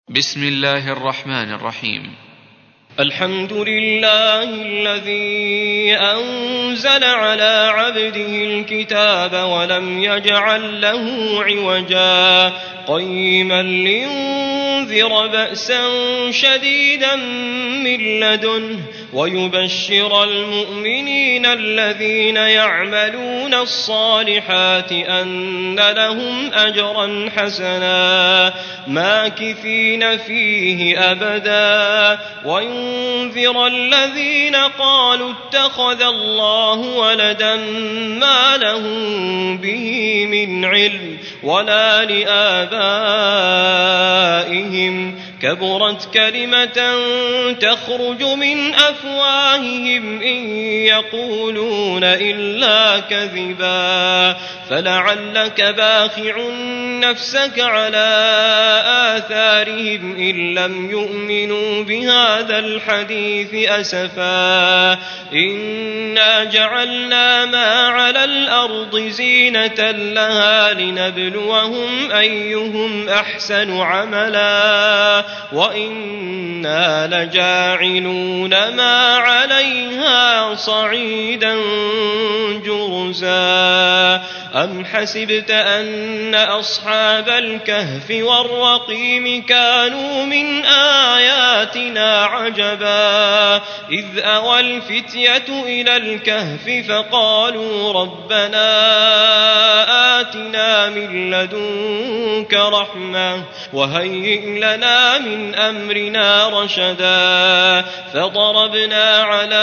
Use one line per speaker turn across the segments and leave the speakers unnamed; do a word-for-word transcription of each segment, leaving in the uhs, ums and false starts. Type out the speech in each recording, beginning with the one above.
بسم الله الرحمن الرحيم.
الحمد لله الذي أنزل على عبده الكتاب ولم يجعل له عوجا قيما لينذر بأسا شديدا من لدنه ويبشر المؤمنين الذين يعملون الصالحات أن لهم أجرا حسنا ماكثين فيه أبدا وينذر الذين قالوا اتخذ الله ولدا ما لهم به من علم ولا لآبائهم كبرت كلمة تخرج من أفواههم إن يقولون إلا كذبا فلعلك باخع نفسك على آثارهم إن لم يؤمنوا بهذا الحديث أسفا إنا جعلنا ما على الأرض زينة لها لنبلوهم أيهم أحسن عملا وإنا لجاعلون ما عليها صعيدا جرزا أم حسبت أن أصحاب الكهف والرقيم كانوا من آياتنا عجبا إذ أوى الفتية إلى الكهف فقالوا ربنا آتنا من لدنك رحمة وهيئ لنا من أمرنا رشدا فضربنا على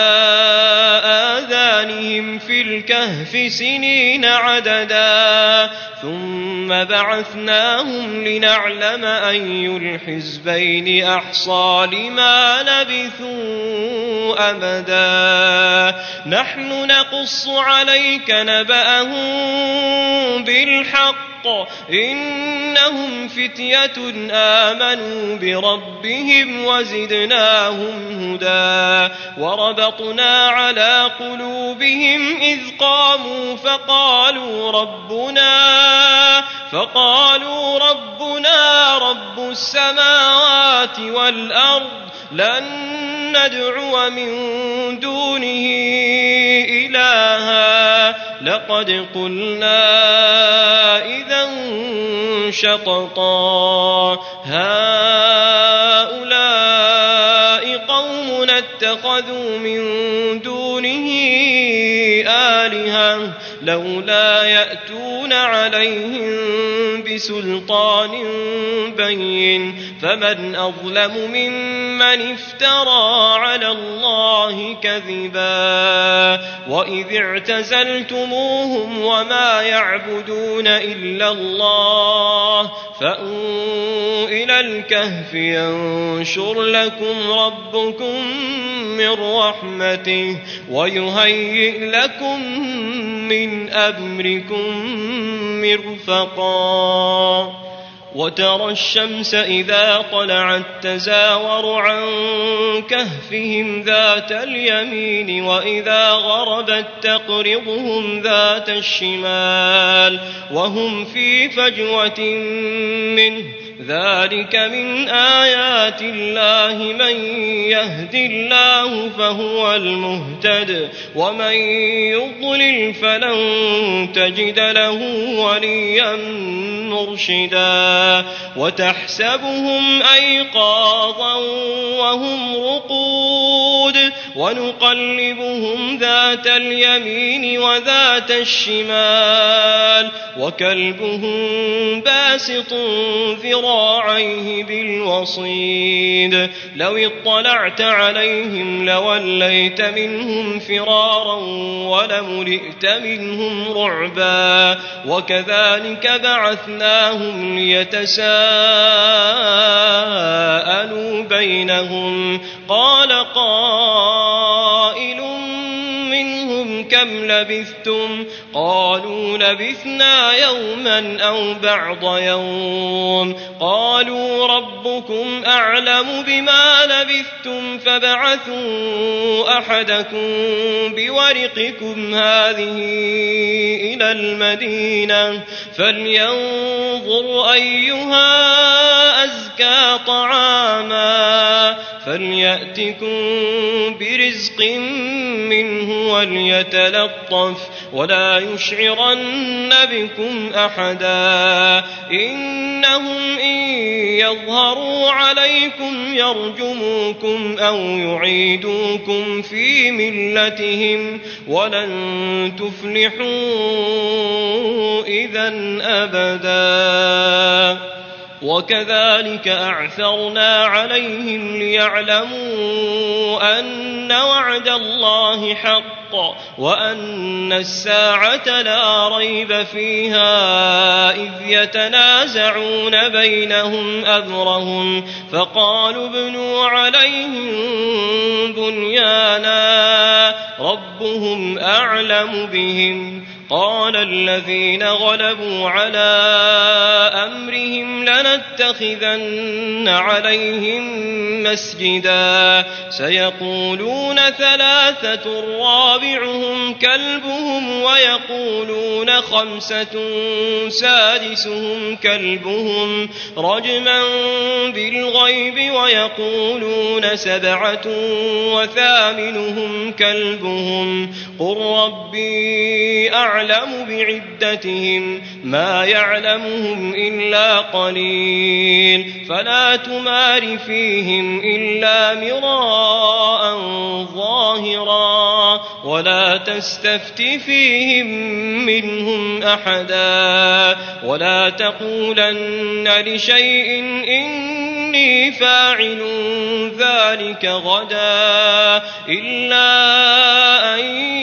آذانهم في الكهف سنين عددا ثم بعثناهم لنعلم أي الحزبين أحصى لما لبثوا أمدا نحن نقص عليك نبأهم بالحق إنهم فتية آمنوا بربهم وزدناهم هدى وربطنا على قلوبهم إذ قاموا فقالوا ربنا فقالوا ربنا رب السماوات والأرض لن ندعو من دونه إلها لقد قلنا إذا شططا هؤلاء قوم اتخذوا من دونه آلهة لولا يأتون عليهم بسلطان بين فمن أظلم ممن افترى على الله كذبا وإذ اعتزلتموهم وما يعبدون إلا الله فأووا إلى الكهف ينشر لكم ربكم من رحمته ويهيئ لكم من أمركم مرفقا وترى الشمس إذا طلعت تزاور عن كهفهم ذات اليمين وإذا غربت تقرضهم ذات الشمال وهم في فجوة منه ذلك من آيات الله من يهد الله فهو المهتد ومن يضلل فلن تجد له وليا مرشدا وتحسبهم أيقاظا وهم رقود ونقلبهم ذات اليمين وذات الشمال وكلبهم باسط ذراعيه بالوصيد لو اطلعت عليهم لوليت منهم فرارا ولملئت منهم رعبا وكذلك بعثناهم ليتساءلوا بينهم قال قائل منهم كم لبثتم قالوا لبثنا يوما أو بعض يوم قالوا ربكم أعلم بما لبثتم فابعثوا أحدكم بورقكم هذه إلى المدينة فلينظر أيها أزكى طعاما فليأتكم برزق منه وليتلطف ولا يشعرن بكم أحدا إنهم إن يظهروا عليكم يرجموكم أو يعيدوكم في ملتهم ولن تفلحوا إذن أبدا وكذلك أعثرنا عليهم ليعلموا أن وعد الله حق وأن الساعة لا ريب فيها إذ يتنازعون بينهم أمرهم فقالوا ابنوا عليهم بنيانا ربهم أعلم بهم قال الذين غلبوا على أمرهم لنتخذن عليهم مسجدا سيقولون ثلاثة رابعهم كلبهم ويقولون خمسة سادسهم كلبهم رجما بالغيب ويقولون سبعة وثامنهم كلبهم قل ربي أعلم أعلم بعدتهم ما يعلمهم إلا قليل فلا تمار فيهم إلا مراء ظاهرا ولا تستفت فيهم منهم أحدا ولا تقولن لشيء إني فاعل ذلك غدا إلا أن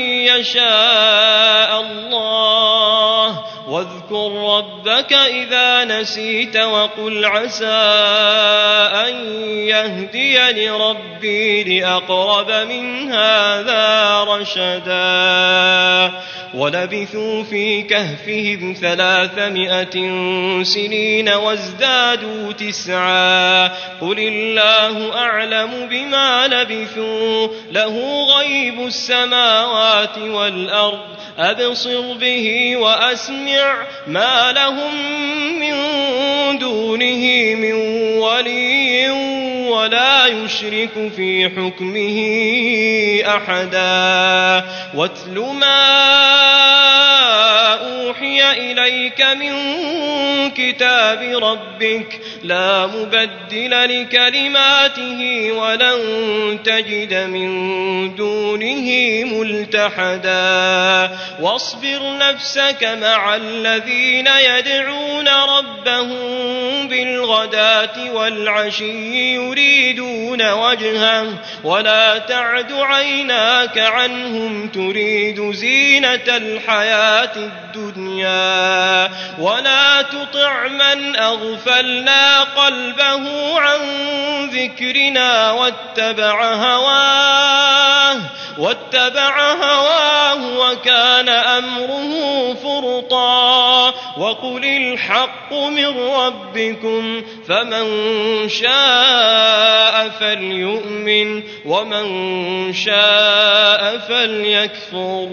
يشاء الله واذكر ربك إذا نسيت وقل عسى أن يهديني ربي لأقرب من هذا رشدا ولبثوا في كهفهم ثلاثمائة سنين وازدادوا تسعا قل الله أعلم بما لبثوا له غيب السماوات والأرض أبصر به وأسمع ما لهم من دونه من ولي ولا يشرك في حكمه أحدا واتل ما أوحي إليك من كتاب ربك لا مبدل لكلماته ولن تجد من دونه ملتحدا واصبر نفسك مع الذين يدعون ربهم بالغداة والعشي يريدون وجهه ولا تعد عيناك عنهم تريد زينة الحياة الدنيا ولا تطع من أغفلنا قلبه عن ذكرنا واتبع هواه واتبع هواه وكان أمره فرطا وقل الحق من ربكم فمن شاء فليؤمن ومن شاء فليكفر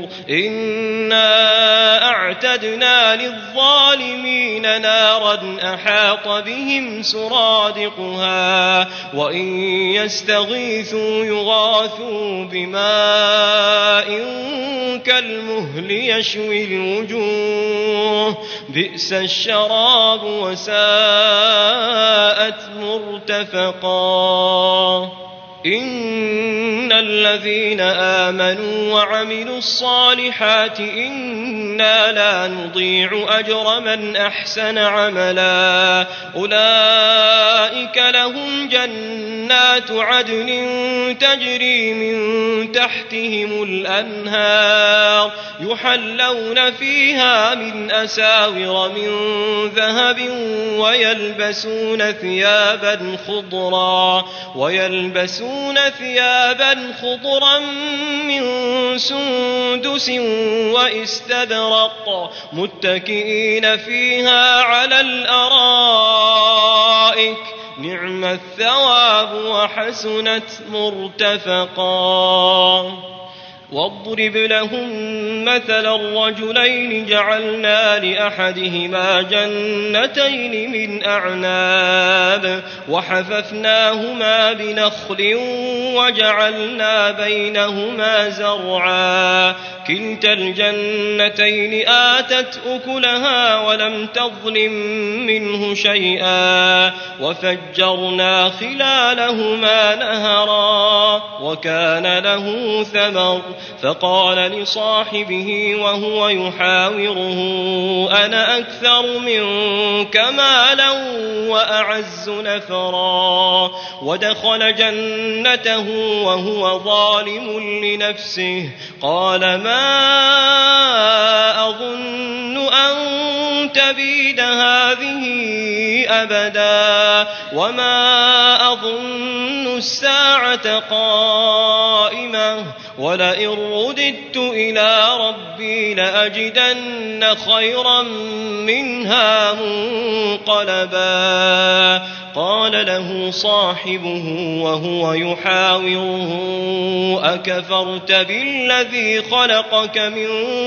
إنا أعتدنا للظالمين نارا أحاط بهم سرادقها وإن يستغيثوا يغاثوا بماء كالمهل يشوي الوجوه بئس الشراب وساءت مرتفقا إن الذين آمنوا وعملوا الصالحات إنا لا نضيع أجر من أحسن عملا أولئك لهم جنات عدن تجري من تحتهم الأنهار يحلون فيها من أساور من ذهب ويلبسون ثيابا خضرا ويلبسون ثيابا خضرا من سندس واستبرق متكئين فيها على الأرائك نعم الثواب وحسنت مرتفقا. واضرب لهم مثل الرجلين جعلنا لأحدهما جنتين من أعناب وحففناهما بنخل وجعلنا بينهما زرعا كلتا الجنتين آتت أكلها ولم تظلم منه شيئا وفجرنا خلالهما نهرا وكان له ثمر فقال لصاحبه وهو يحاوره أنا أكثر منك مالا وأعز نفرا ودخل جنته وهو ظالم لنفسه قال ما أظن أن تبيد هذه أبدا وما أظن الساعة قائمة ولئن رددت إلى ربي لأجدن خيرا منها منقلبا. قال له صاحبه وهو يحاوره أكفرت بالذي خلقك من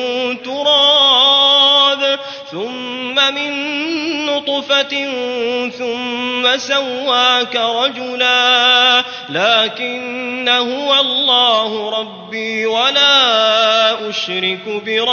تراب ثم من نطفة ثم سواك رجلا لكن هو الله ربي ولا أشرك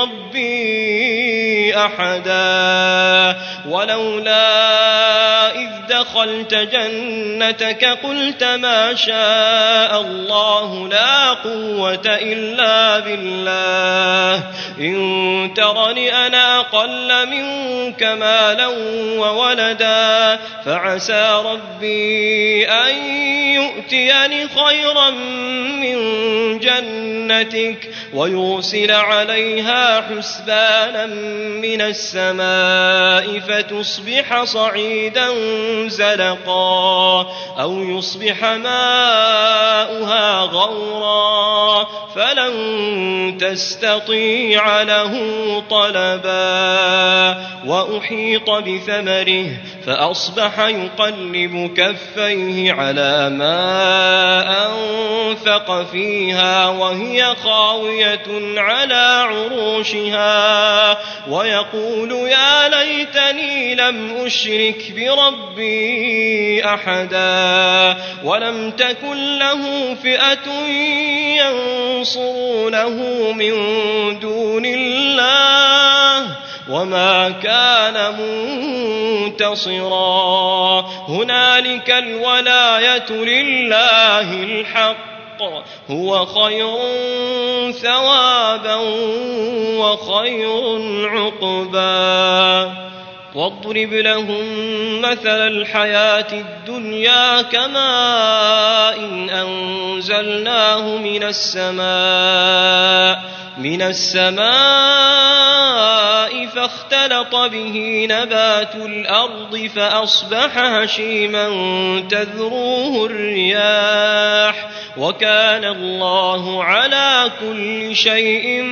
بربي أحدا. ولولا إذ دخلت جنتك قلت ما شاء الله لا قوة إلا بالله إن ترني أنا أقل منك مالا وولدا فعسى ربي أن يؤتيني خيرا من جنتك ويرسل عليها حسبانا من السماء فتصبح صعيدا زلقا أو يصبح ماؤها غورا فلن تستطيع له طلبا. وأحيط بثمره فأصبح يقلب كفيه على ما أنفق فيها وهي خاوية على عروشها ويقول يا ليتني لم أشرك بربي أحدا ولم تكن له فئة ينصرونه من دون الله وما كان منتصرا. هنالك الولاية لله الحق هو خير ثوابا وخير عقبا. واضرب لهم مثل الحياة الدنيا كماء إن أنزلناه من السماء من السماء فاختلط به نبات الأرض فأصبح هشيما تذروه الرياح وكان الله على كل شيء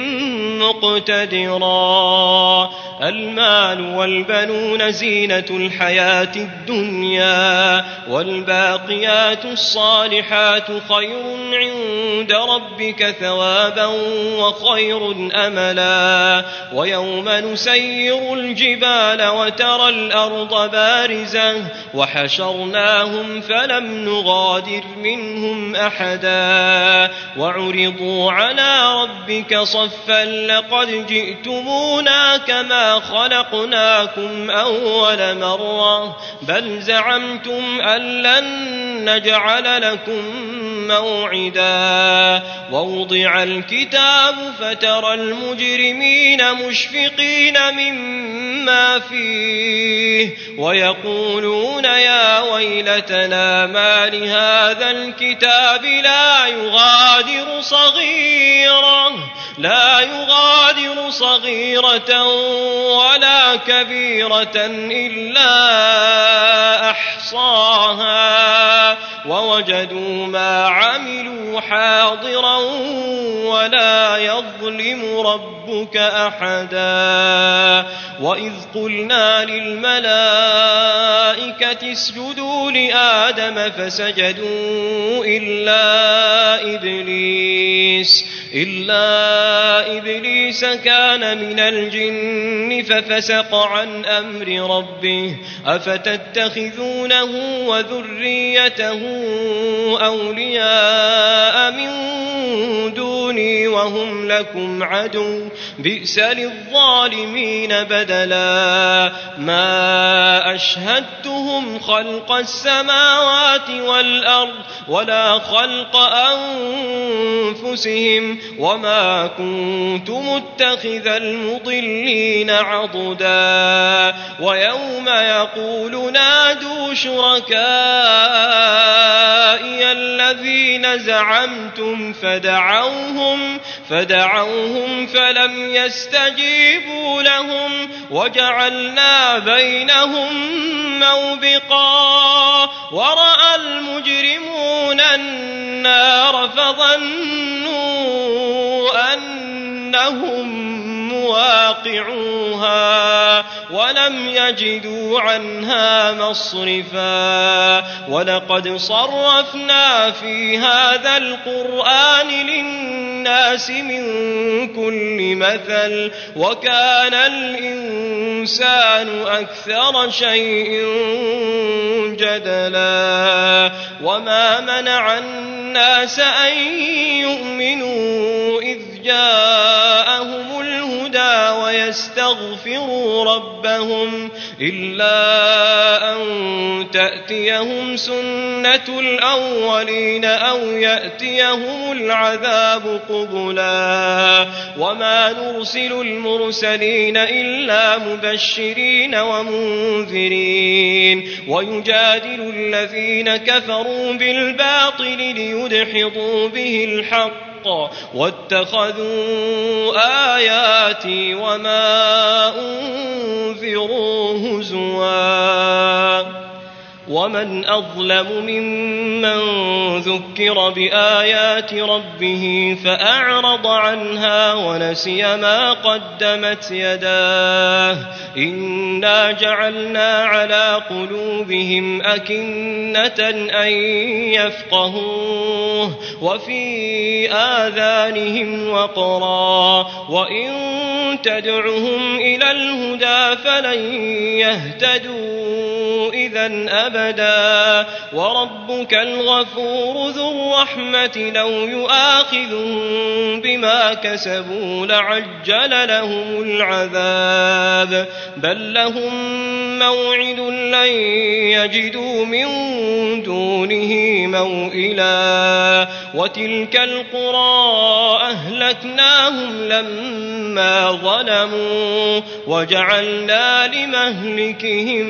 مقتدرا. المال والبنون زينة الحياة الدنيا والباقيات الصالحات خير عند ربك ثوابا وخير أملا. ويوم نسير الجبال وترى الأرض بارزة وحشرناهم فلم نغادر منهم أحدا وعرضوا على ربك صفا لقد جئتمونا كما خلقناكم أول مرة بل زعمتم أن لن نجعل لكم موعدا. ووضع الكتاب فترى المجرمين مشفقين مما فيه ويقولون يا ويلتنا ما لهذا الكتاب لا يغادر صغيرة لا يغادر صغيرة ولا كبيرة إلا أحصاها ووجدوا ما عملوا حاضرا ولا يظلم ربك أحدا وإذ قلنا للملائكة اسجدوا لآدم فسجدوا إلا إبليس إلا إبليس كان من الجن ففسق عن أمر ربه أفتتخذونه وذريته أولياء من دوني وهم لكم عدو بئس للظالمين بدلا ما أشهدتهم خلق السماوات والأرض ولا خلق أنفسهم وما كنت متخذ المضلين عضدا ويوم يقول نادوا شركائي الذين زعمتم فدعوهم فدعوهم فلم يستجيبوا لهم وجعلنا بينهم موبقا ورأى المجرمون النار فظنوا أنهم مواقعوها ولم يجدوا عنها مصرفا ولقد صرفنا في هذا القرآن للناس من كل مثل وكان الإنسان أكثر شيء جدلا وما منع الناس أن يؤمنوا إذ جاءهم الهدى ويستغفروا ربهم إلا أن تأتيهم سنة الأولين أو يأتيهم العذاب قبلا وما نرسل المرسلين إلا مبشرين ومنذرين ويجادل الذين كفروا بالباطل ليدحضوا به الحق واتخذوا آياتي وما أنذروا هزوا ومن أظلم ممن ذكر بآيات ربه فأعرض عنها ونسي ما قدمت يداه إنا جعلنا على قلوبهم أكنة أن يفقهوه وفي آذانهم وقرا وإن تدعهم إلى الهدى فلن يهتدوا إذا أبدا وربك الغفور ذو الرحمة لو يؤاخذهم بما كسبوا لعجل لهم العذاب بل لهم موعد لن يجدوا من دونه موئلا وتلك القرى أهلكناهم لما ظلموا وجعلنا لمهلكهم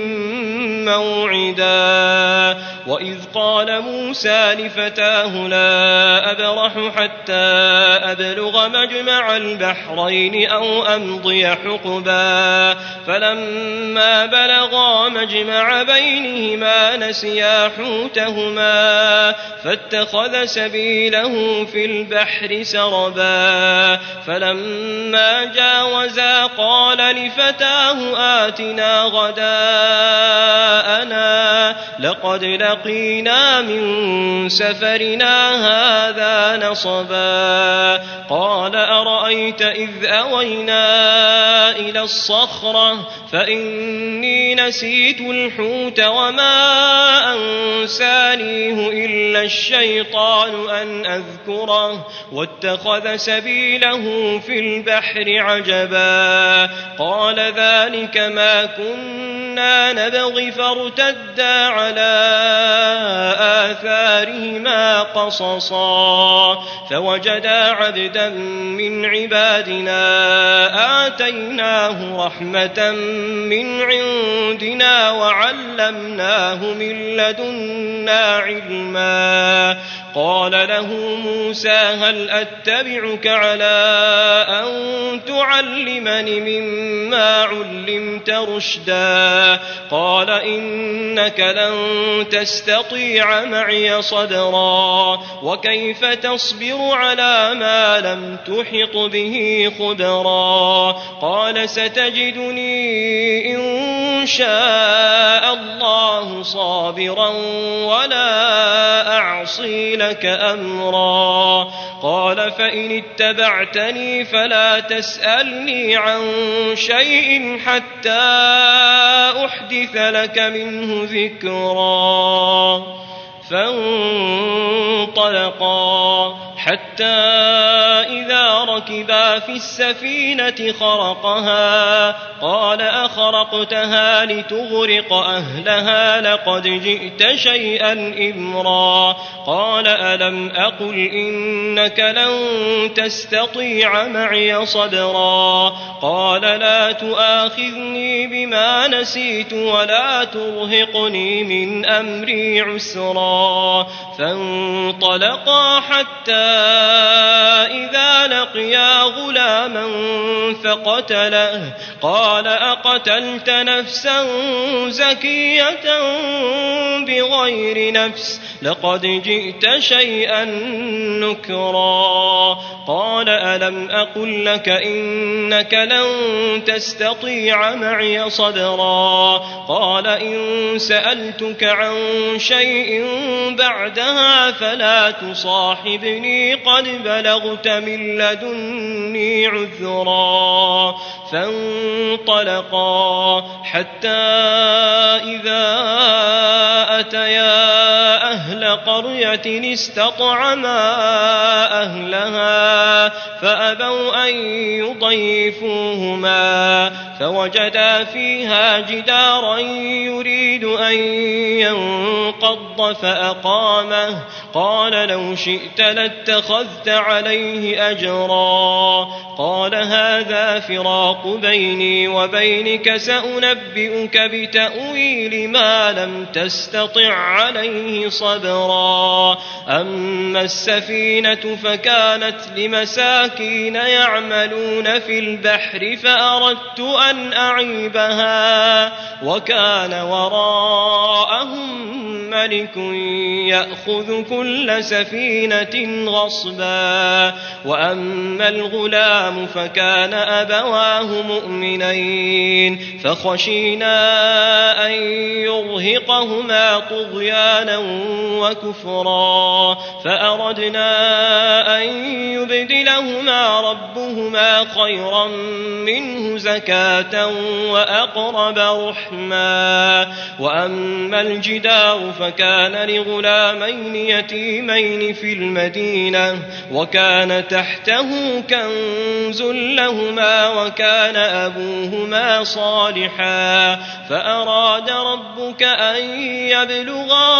موعدا وإذ قال موسى لفتاه لا أبرح حتى أبلغ مجمع البحرين أو أمضي حقبا فلما بلغا مجمع بينهما نسيا حوتهما فاتخذ سبيله في البحر سربا فلما جاوزا قال لفتاه آتنا غداءنا لقد لقينا من سفرنا هذا نصبا قال أرأيت إذ أوينا إلى الصخرة فإني نسيت الحوت وما أنسانيه إلا الشيطان أن أذكره واتخذ سبيله في البحر عجبا قال ذلك ما كنا نبغي فارتدا على آثارهما قصصا فوجدا عبدا من عبادنا آتيناه رحمة من عندنا وعلمناه من لدنا علما قال له موسى هل أتبعك على أن تعلمني مما علمت رشدا قال إنك لن تستطيع معي صبرا وكيف تصبر على ما لم تحط به خبرا قال ستجدني إن شاء الله صابرا ولا أعصي لك أمرا قال فإن اتبعتني فلا تسألني عن شيء حتى أحدث لك منه ذكرا فانطلقا حتى إذا ركبا في السفينة خرقها قال أخرقتها لتغرق أهلها لقد جئت شيئا إمرا قال ألم أقل إنك لن تستطيع معي صبرا قال لا تؤاخذني بما نسيت ولا ترهقني من أمري عسرا فانطلقا حتى إذا لقيا غلاما فقتله قال أقتلت نفسا زكية بغير نفس لقد جئت شيئا نكرا قال ألم أقل لك إنك لن تستطيع معي صبرا قال إن سألتك عن شيء بعدها فلا تصاحبني قد بلغت من لدني عذرا فانطلقا حتى إذا أتيا أهل قرية استطعما أهلها فأبوا أن يضيفوهما فوجدا فيها جدارا يريد أن ينقض فأقامه قال لو شئت لاتخذت عليه أجرا قال هذا فراق بيني وبينك سأنبئك بتأويل ما لم تستطع عليه صبرا أما السفينة فكانت لمساكين يعملون في البحر فأردت أن أعيبها وكان وراءهم ملك يأخذ كل سفينة غصبا وأما الغلام فكان أبواه مؤمنين فخشينا أن يرهقهما طغيانا وكفرا فأردنا أن يبدلهما ربهما خيرا منه زكاة وأقرب رحما وأما الجدار فكان لغلامين يتيمين في المدينة وكان تحته كنز لهما وكان أبوهما صالحا فأراد ربك أن يبلغا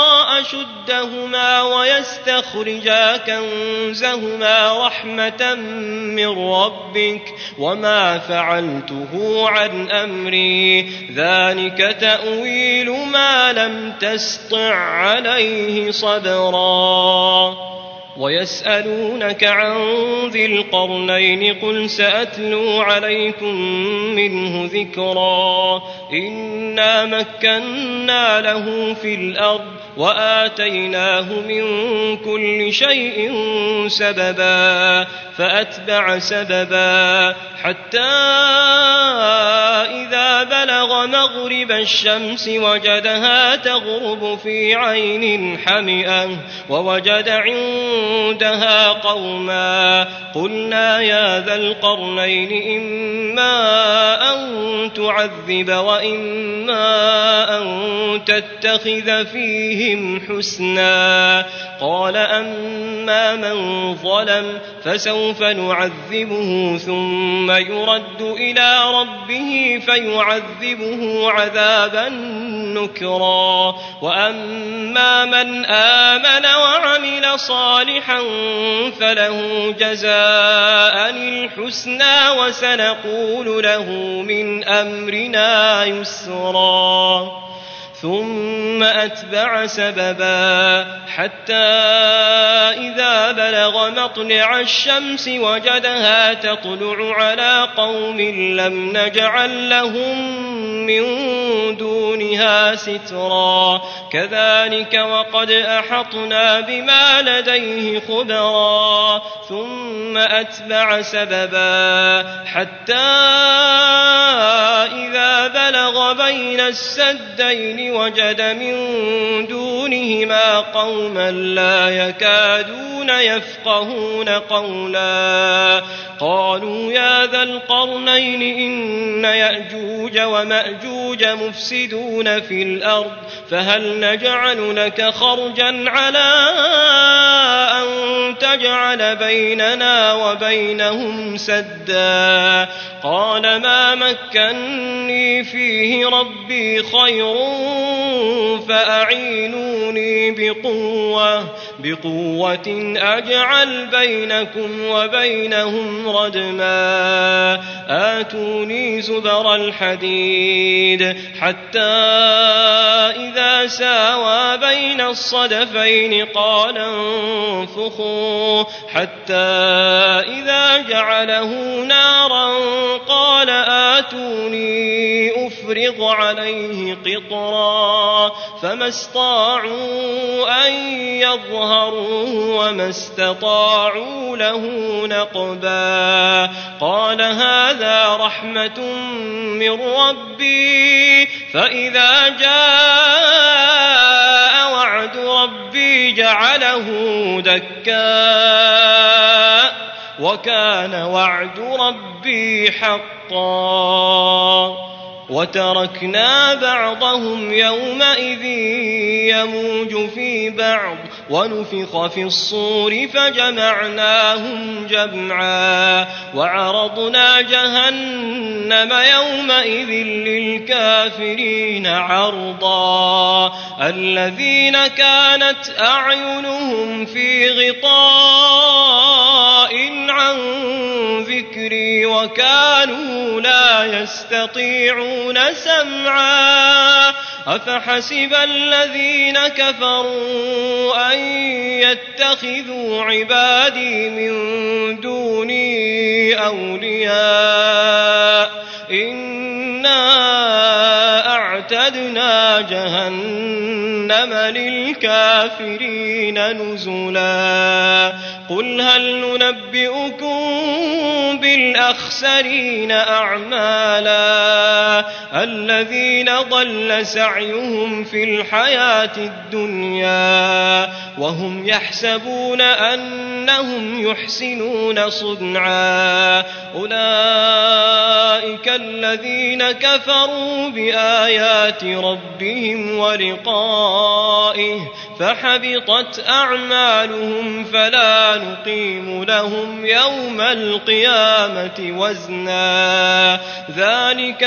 أشدهما ويستخرجا كنزهما رحمة من ربك وما فعلته عن أمري ذلك تأويل ما لم تسطع عليه صبرا ويسألونك عن ذي القرنين قل سأتلو عليكم منه ذكرا إنا مكنا له في الأرض وآتيناه من كل شيء سببا فأتبع سببا حتى إذا بلغ مغرب الشمس وجدها تغرب في عين حمئة ووجد عندها قوما قلنا يا ذا القرنين إما أن تعذب وإما أن تتخذ فيهم حسنا قال أما من ظلم فسوف نعذبه ثم يرد إلى ربه فيعذبه عذابا نكرا وأما من آمن وعمل صالحا فله جزاء الحسنى وسنقول له من أمرنا يسرا ثم أتبع سببا حتى إذا بلغ مطلع الشمس وجدها تطلع على قوم لم نجعل لهم من دونها سترا كذلك وقد أحطنا بما لديه خبرا ثم أتبع سببا حتى إذا بلغ بين السدين وجد من دونهما قوما لا يكادون يفقهون قولا قالوا يا ذا القرنين إن يأجوج ومأجوج مفسدون في الأرض فهل نجعل لك خرجا على أن تجعل بيننا وبينهم سدا قال ما مكني فيه ربي خير فأعينوني بقوة بقوة أجعل بينكم وبينهم ردما آتوني زبر الحديد حتى إذا ساوى بين الصدفين قال انفخوا حتى إذا جعله نارا قال آتوني أفرغ عليه قطرا فما استطاعوا أن يظهروه وما استطاعوا له نقبا قال هذا رحمة من ربي فإذا جاء وعد ربي جعله دكا وكان وعد ربي حقا وتركنا بعضهم يومئذ يموج في بعض ونفخ في الصور فجمعناهم جمعا وعرضنا جهنم يومئذ للكافرين عرضا الذين كانت أعينهم في غطاء عن ذكري وكانوا لا يستطيعون سمعا أفحسب الذين كفروا أن يتخذوا عبادي من دوني أولياء إنا أعتدنا جهنم للكافرين نزلا قل هل ننبئكم بالأخسرين أعمالا الذين ضل سعيهم في الحياة الدنيا وهم يحسبون أنهم يحسنون صنعا أولئك الذين كفروا بآيات ربهم ولقائه فحبطت أعمالهم فلا نقيم لهم يوم القيامة وزنا ذلك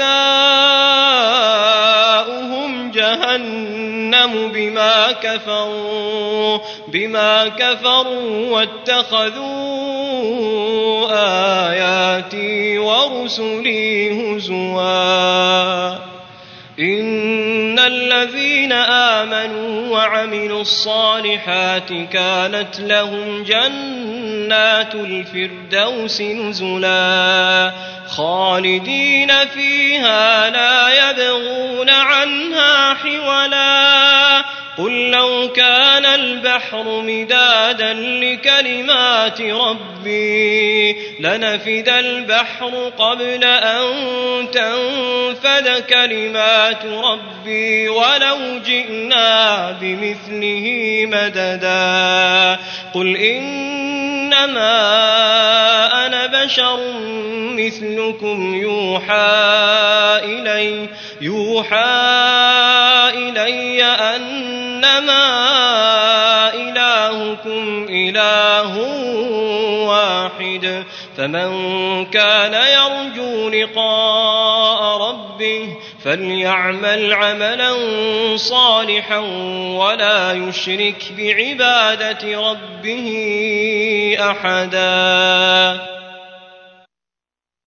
جزاؤهم جهنم بما كفروا بما كفروا واتخذوا آياتي ورسلي هزوا إن الذين آمنوا وعملوا الصالحات كانت لهم جنات الفردوس نزلا خالدين فيها لا يبغون عنها حولا قل لو كان البحر مدادا لكلمات ربي لنفد البحر قبل أن تنفد كلمات ربي ولو جئنا بمثله مددا قل إنما أنا بشر مثلكم يوحى إلي يوحى إلي أنما إلهكم إله واحد فمن كان يرجو لقاء ربه فليعمل عملا صالحا ولا يشرك بعبادة ربه أحدا.